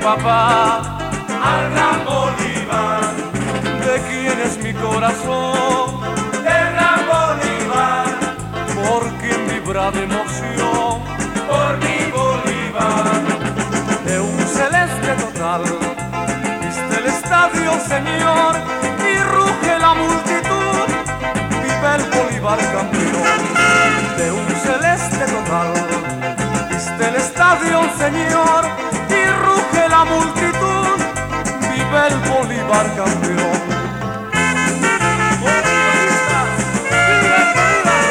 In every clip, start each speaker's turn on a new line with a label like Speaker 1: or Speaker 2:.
Speaker 1: papá,
Speaker 2: al gran Bolívar.
Speaker 1: de quién es mi corazón,
Speaker 2: Del gran Bolívar,
Speaker 1: por quien vibra de emoción,
Speaker 2: por mi Bolívar.
Speaker 1: de un celeste total. Viste el estadio, Señor, y ruge la multitud, vive el Bolívar campeón. De un celeste total, viste el estadio, Señor, y ruge la multitud, vive el Bolívar campeón. Bolivaristas, ¡viva el Bolívar!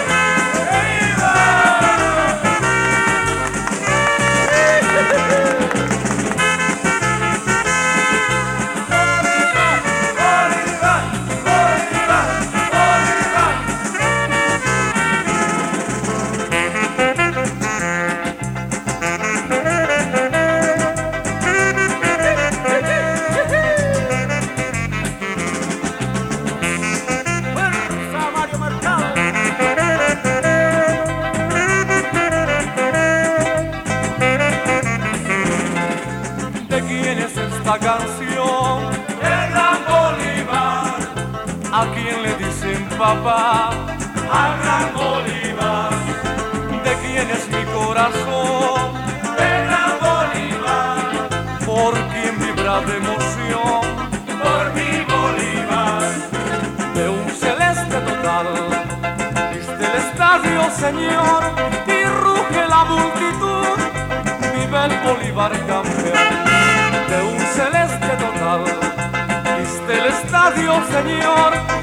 Speaker 2: Bolívar, Bolívar, Bolívar.
Speaker 1: ¡Fuerza, Mario Mercado! ¿De quién es esta canción?
Speaker 2: Del gran Bolívar,
Speaker 1: ¿A quién le dicen papá?
Speaker 2: al gran Bolívar.
Speaker 1: ¿De quién es mi corazón?
Speaker 2: Del gran Bolívar,
Speaker 1: ¿Por quién vibra de emoción?
Speaker 2: por mi Bolívar.
Speaker 1: De un celeste total, viste el estadio, Señor, y ruge la multitud, vive el Bolívar campeón. De un celeste total, viste el estadio, Señor,